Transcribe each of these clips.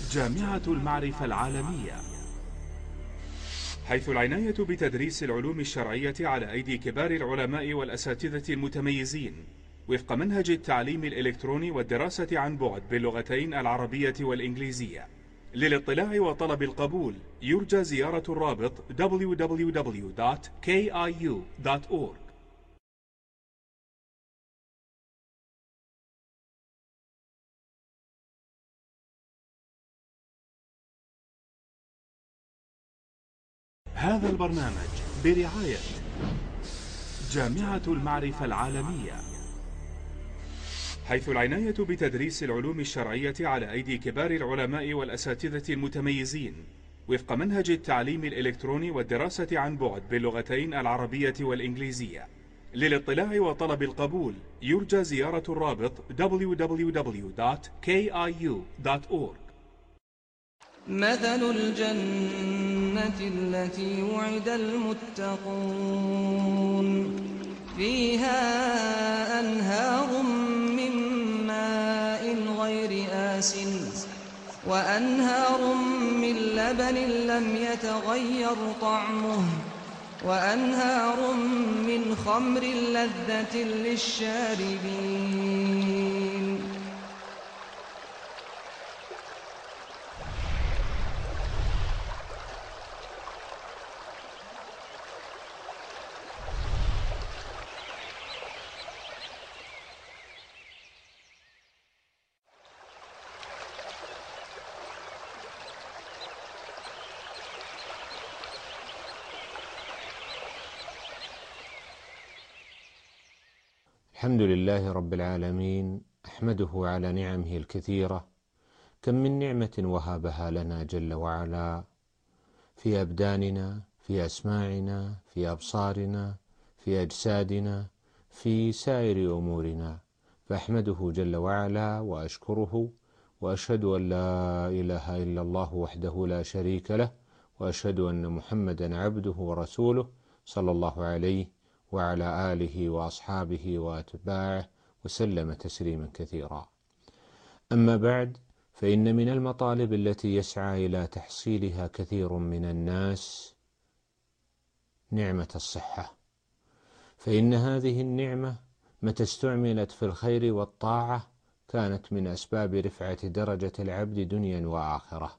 جامعة المعرفة العالمية، حيث العناية بتدريس العلوم الشرعية على أيدي كبار العلماء والأساتذة المتميزين وفق منهج التعليم الإلكتروني والدراسة عن بعد باللغتين العربية والإنجليزية. للاطلاع وطلب القبول يرجى زيارة الرابط www.kiu.org. هذا البرنامج برعاية جامعة المعرفة العالمية، حيث العناية بتدريس العلوم الشرعية على أيدي كبار العلماء والأساتذة المتميزين وفق منهج التعليم الإلكتروني والدراسة عن بعد باللغتين العربية والإنجليزية. للاطلاع وطلب القبول يرجى زيارة الرابط www.kiu.org. مثل الجنة التي وعد المتقون فيها أنهار من ماء غير آسن وأنهار من لبن لم يتغير طعمه وأنهار من خمر لذة للشاربين. الحمد لله رب العالمين، أحمده على نعمه الكثيرة. كم من نعمة وهبها لنا جل وعلا في أبداننا، في أسماعنا، في أبصارنا، في أجسادنا، في سائر أمورنا، فأحمده جل وعلا وأشكره، وأشهد أن لا إله إلا الله وحده لا شريك له، وأشهد أن محمدا عبده ورسوله صلى الله عليه وعلى آله وأصحابه وأتباعه وسلم تسليما كثيرا. أما بعد، فإن من المطالب التي يسعى إلى تحصيلها كثير من الناس نعمة الصحة، فإن هذه النعمة متى استعملت في الخير والطاعة كانت من أسباب رفعة درجة العبد دنيا وآخرة،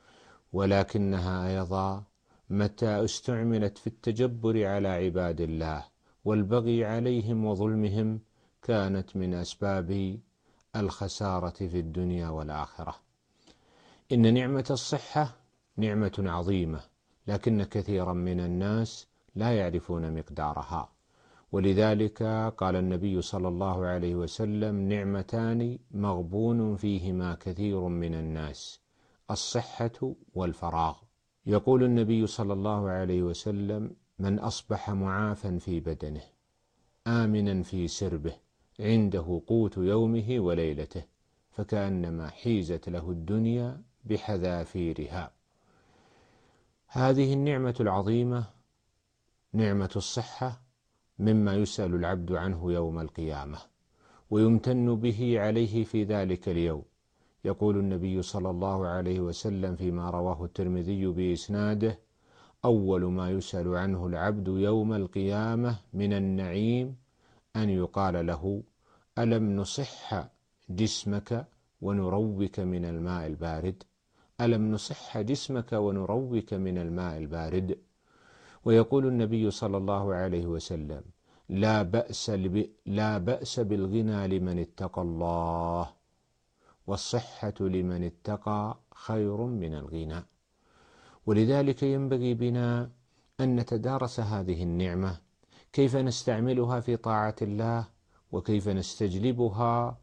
ولكنها أيضا متى استعملت في التجبر على عباد الله والبغي عليهم وظلمهم كانت من أسباب الخسارة في الدنيا والآخرة. إن نعمة الصحة نعمة عظيمة، لكن كثيرا من الناس لا يعرفون مقدارها، ولذلك قال النبي صلى الله عليه وسلم: نعمتان مغبون فيهما كثير من الناس، الصحة والفراغ. يقول النبي صلى الله عليه وسلم: من أصبح معافا في بدنه آمنا في سربه عنده قوت يومه وليلته فكأنما حيزت له الدنيا بحذافيرها. هذه النعمة العظيمة نعمة الصحة مما يسأل العبد عنه يوم القيامة ويمتن به عليه في ذلك اليوم. يقول النبي صلى الله عليه وسلم فيما رواه الترمذي بإسناده: أول ما يسأل عنه العبد يوم القيامة من النعيم أن يقال له: ألم نصح جسمك ونروك من الماء البارد؟ ألم نصح جسمك ونروك من الماء البارد؟ ويقول النبي صلى الله عليه وسلم: لا بأس بالغنى لمن اتقى الله، والصحة لمن اتقى خير من الغنى. ولذلك ينبغي بنا أن نتدارس هذه النعمة، كيف نستعملها في طاعة الله، وكيف نستجلبها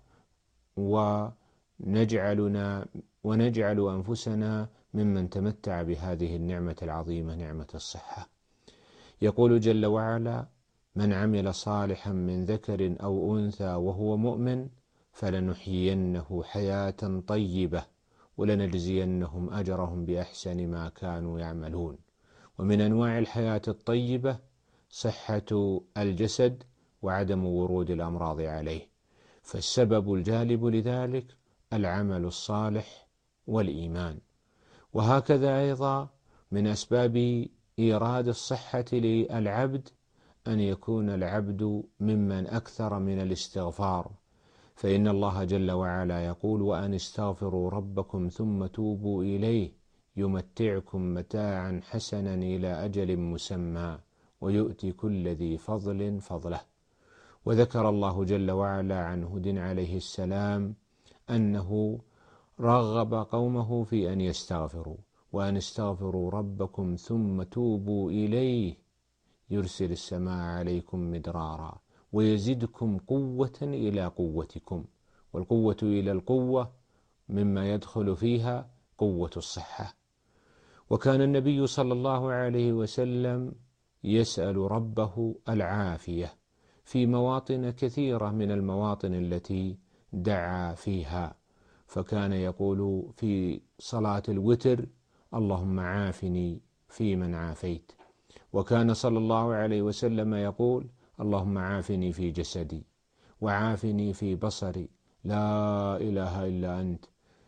ونجعل أنفسنا ممن تمتع بهذه النعمة العظيمة نعمة الصحة. يقول جل وعلا: من عمل صالحا من ذكر أو أنثى وهو مؤمن فلنحيينه حياة طيبة ولنجزينهم أجرهم بأحسن ما كانوا يعملون. ومن أنواع الحياة الطيبة صحة الجسد وعدم ورود الأمراض عليه، فالسبب الجالب لذلك العمل الصالح والإيمان. وهكذا أيضا من أسباب إيراد الصحة للعبد أن يكون العبد ممن أكثر من الاستغفار، فإن الله جل وعلا يقول: وأن استغفروا ربكم ثم توبوا إليه يمتعكم متاعا حسنا إلى أجل مسمى ويؤتي كل ذي فضل فضله. وذكر الله جل وعلا عن هود عليه السلام أنه رغب قومه في أن يستغفروا: وأن استغفروا ربكم ثم توبوا إليه يرسل السماء عليكم مدرارا ويزدكم قوة إلى قوتكم. والقوة إلى القوة مما يدخل فيها قوة الصحة. وكان النبي صلى الله عليه وسلم يسأل ربه العافية في مواطن كثيرة من المواطن التي دعا فيها، فكان يقول في صلاة الوتر: اللهم عافني فيمن عافيت. وكان صلى الله عليه وسلم يقول: اللهم عافني في جسدي وعافني في بصري لا إله إلا أنت.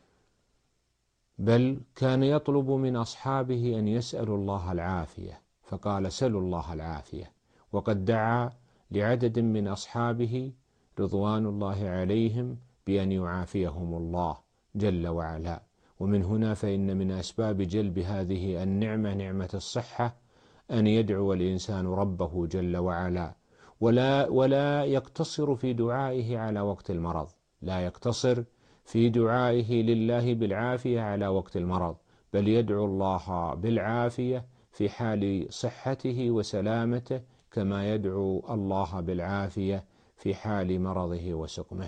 بل كان يطلب من أصحابه أن يسألوا الله العافية، فقال: سلوا الله العافية. وقد دعا لعدد من أصحابه رضوان الله عليهم بأن يعافيهم الله جل وعلا. ومن هنا فإن من أسباب جلب هذه النعمة، نعمة الصحة، أن يدعو الإنسان ربه جل وعلا، ولا يقتصر في دعائه على وقت المرض، لا يقتصر في دعائه لله بالعافية على وقت المرض، بل يدعو الله بالعافية في حال صحته وسلامته، كما يدعو الله بالعافية في حال مرضه وسقمه.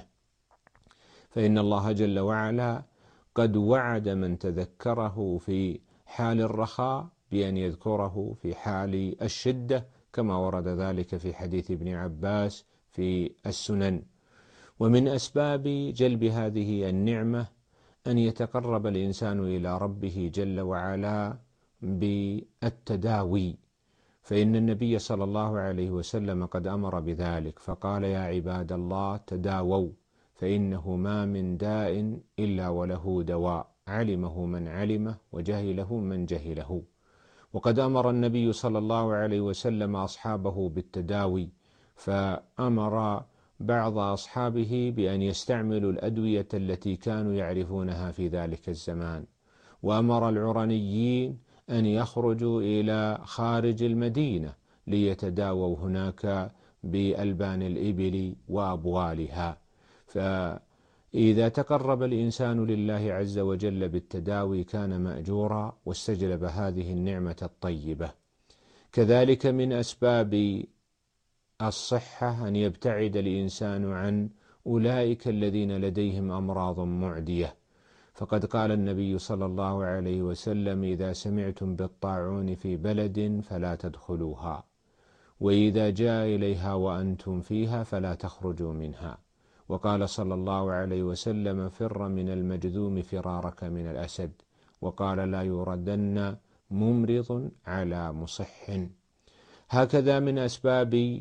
فإن الله جل وعلا قد وعد من تذكره في حال الرخاء بأن يذكره في حال الشدة، كما ورد ذلك في حديث ابن عباس في السنن. ومن أسباب جلب هذه النعمة أن يتقرب الإنسان إلى ربه جل وعلا بالتداوي، فإن النبي صلى الله عليه وسلم قد أمر بذلك، فقال: يا عباد الله تداووا فإنه ما من داء إلا وله دواء، علمه من علمه وجهله من جهله. وقد أمر النبي صلى الله عليه وسلم أصحابه بالتداوي، فأمر بعض أصحابه بأن يستعملوا الأدوية التي كانوا يعرفونها في ذلك الزمان، وأمر العرنيين أن يخرجوا إلى خارج المدينة ليتداووا هناك بألبان الإبل وأبوالها. فإذا تقرب الإنسان لله عز وجل بالتداوي كان مأجورا واستجلب هذه النعمة الطيبة. كذلك من أسباب الصحة أن يبتعد الإنسان عن أولئك الذين لديهم أمراض معدية، فقد قال النبي صلى الله عليه وسلم: إذا سمعتم بالطاعون في بلد فلا تدخلوها، وإذا جاء إليها وأنتم فيها فلا تخرجوا منها. وقال صلى الله عليه وسلم: فر من المجذوم فرارك من الأسد. وقال: لا يردن ممرض على مصح. هكذا من أسباب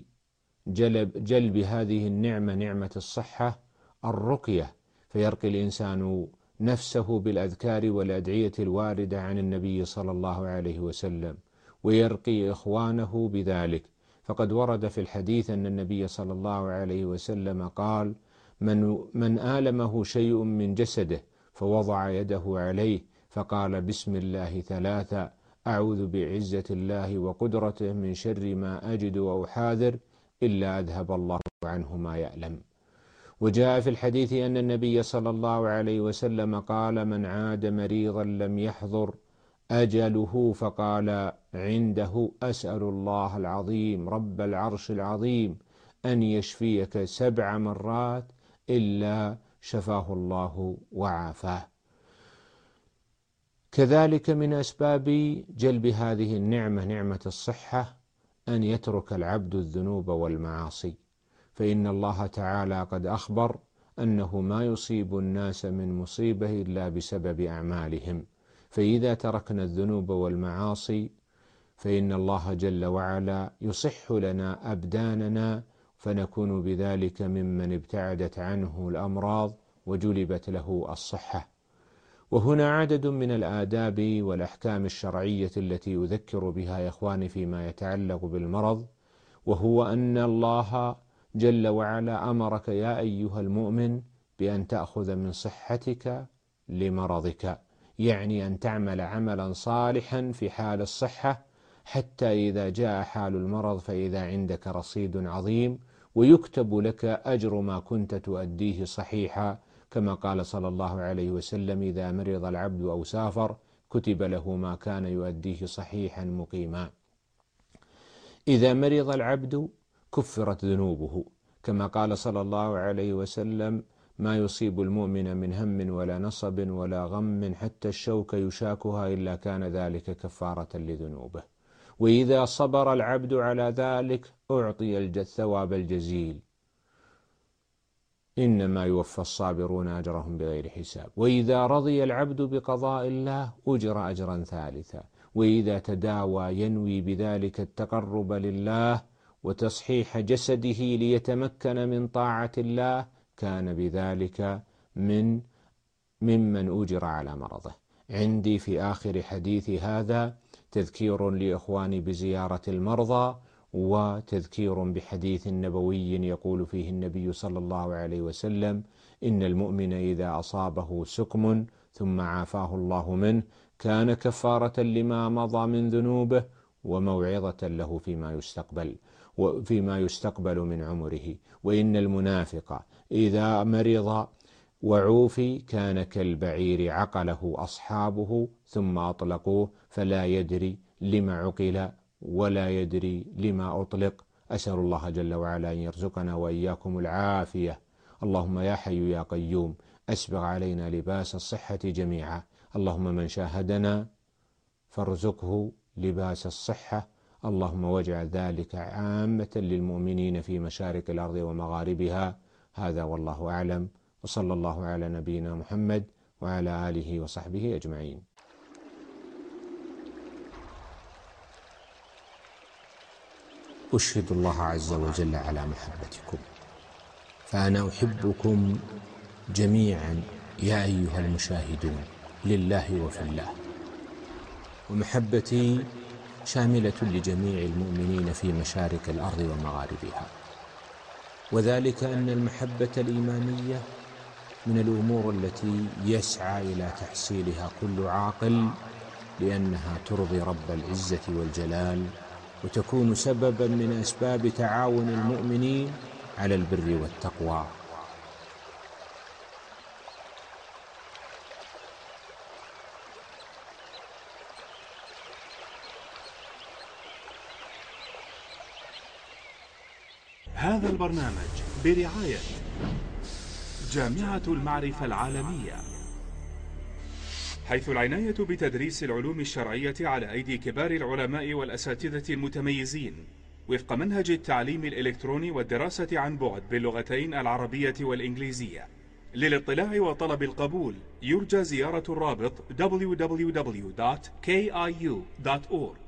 جلب هذه النعمة، نعمة الصحة، الرقية، فيرقي الإنسان نفسه بالأذكار والأدعية الواردة عن النبي صلى الله عليه وسلم، ويرقي إخوانه بذلك. فقد ورد في الحديث أن النبي صلى الله عليه وسلم قال: من آلمه شيء من جسده فوضع يده عليه فقال: بسم الله ثلاثة، أعوذ بعزة الله وقدرته من شر ما أجد أو حاذر، إلا أذهب الله عنه ما يألم. وجاء في الحديث أن النبي صلى الله عليه وسلم قال: من عاد مريضا لم يحضر أجله فقال عنده: أسأل الله العظيم رب العرش العظيم أن يشفيك 7 مرات إلا شفاه الله وعافاه. كذلك من أسباب جلب هذه النعمة، نعمة الصحة، أن يترك العبد الذنوب والمعاصي، فإن الله تعالى قد أخبر أنه ما يصيب الناس من مصيبة إلا بسبب أعمالهم. فإذا تركنا الذنوب والمعاصي فإن الله جل وعلا يصح لنا أبداننا، فنكون بذلك ممن ابتعدت عنه الأمراض وجلبت له الصحة. وهنا عدد من الآداب والأحكام الشرعية التي يذكر بها يا إخواني فيما يتعلق بالمرض، وهو أن الله جل وعلا أمرك يا أيها المؤمن بأن تأخذ من صحتك لمرضك، يعني أن تعمل عملا صالحا في حال الصحة حتى إذا جاء حال المرض فإذا عندك رصيد عظيم ويكتب لك أجر ما كنت تؤديه صحيحا، كما قال صلى الله عليه وسلم: إذا مرض العبد أو سافر كتب له ما كان يؤديه صحيحا مقيما. إذا مرض العبد كفرت ذنوبه، كما قال صلى الله عليه وسلم: ما يصيب المؤمن من هم ولا نصب ولا غم حتى الشوك يشاكها إلا كان ذلك كفارة لذنوبه. وإذا صبر العبد على ذلك أعطي الثواب الجزيل، إنما يوفى الصابرون أجرهم بغير حساب. وإذا رضي العبد بقضاء الله أجر أجرا ثالثا. وإذا تداوى ينوي بذلك التقرب لله وتصحيح جسده ليتمكن من طاعة الله كان بذلك ممن أجر على مرضه. عندي في آخر حديث هذا تذكير لإخواني بزيارة المرضى، وتذكير بحديث نبوي يقول فيه النبي صلى الله عليه وسلم: إن المؤمن إذا أصابه سقم ثم عافاه الله منه كان كفارة لما مضى من ذنوبه وموعظة له فيما يستقبل من عمره. وإن المنافق إذا مرض وعوفي كان كالبعير عقله أصحابه ثم أطلقوه فلا يدري لما عقل ولا يدري لما أطلق. أسأل الله جل وعلا أن يرزقنا وإياكم العافية. اللهم يا حي يا قيوم أسبغ علينا لباس الصحة جميعا. اللهم من شاهدنا فارزقه لباس الصحة. اللهم واجعل ذلك عامة للمؤمنين في مشارق الأرض ومغاربها. هذا والله أعلم، وصلى الله على نبينا محمد وعلى آله وصحبه أجمعين. أشهد الله عز وجل على محبتكم، فأنا أحبكم جميعا يا أيها المشاهدون لله وفي الله، ومحبتي شاملة لجميع المؤمنين في مشارق الأرض ومغاربها، وذلك أن المحبة الإيمانية من الأمور التي يسعى إلى تحصيلها كل عاقل، لأنها ترضي رب العزة والجلال وتكون سببا من أسباب تعاون المؤمنين على البر والتقوى. هذا البرنامج برعاية جامعة المعرفة العالمية، حيث العناية بتدريس العلوم الشرعية على أيدي كبار العلماء والأساتذة المتميزين وفق منهج التعليم الإلكتروني والدراسة عن بعد باللغتين العربية والإنجليزية. للاطلاع وطلب القبول يرجى زيارة الرابط www.kiu.org.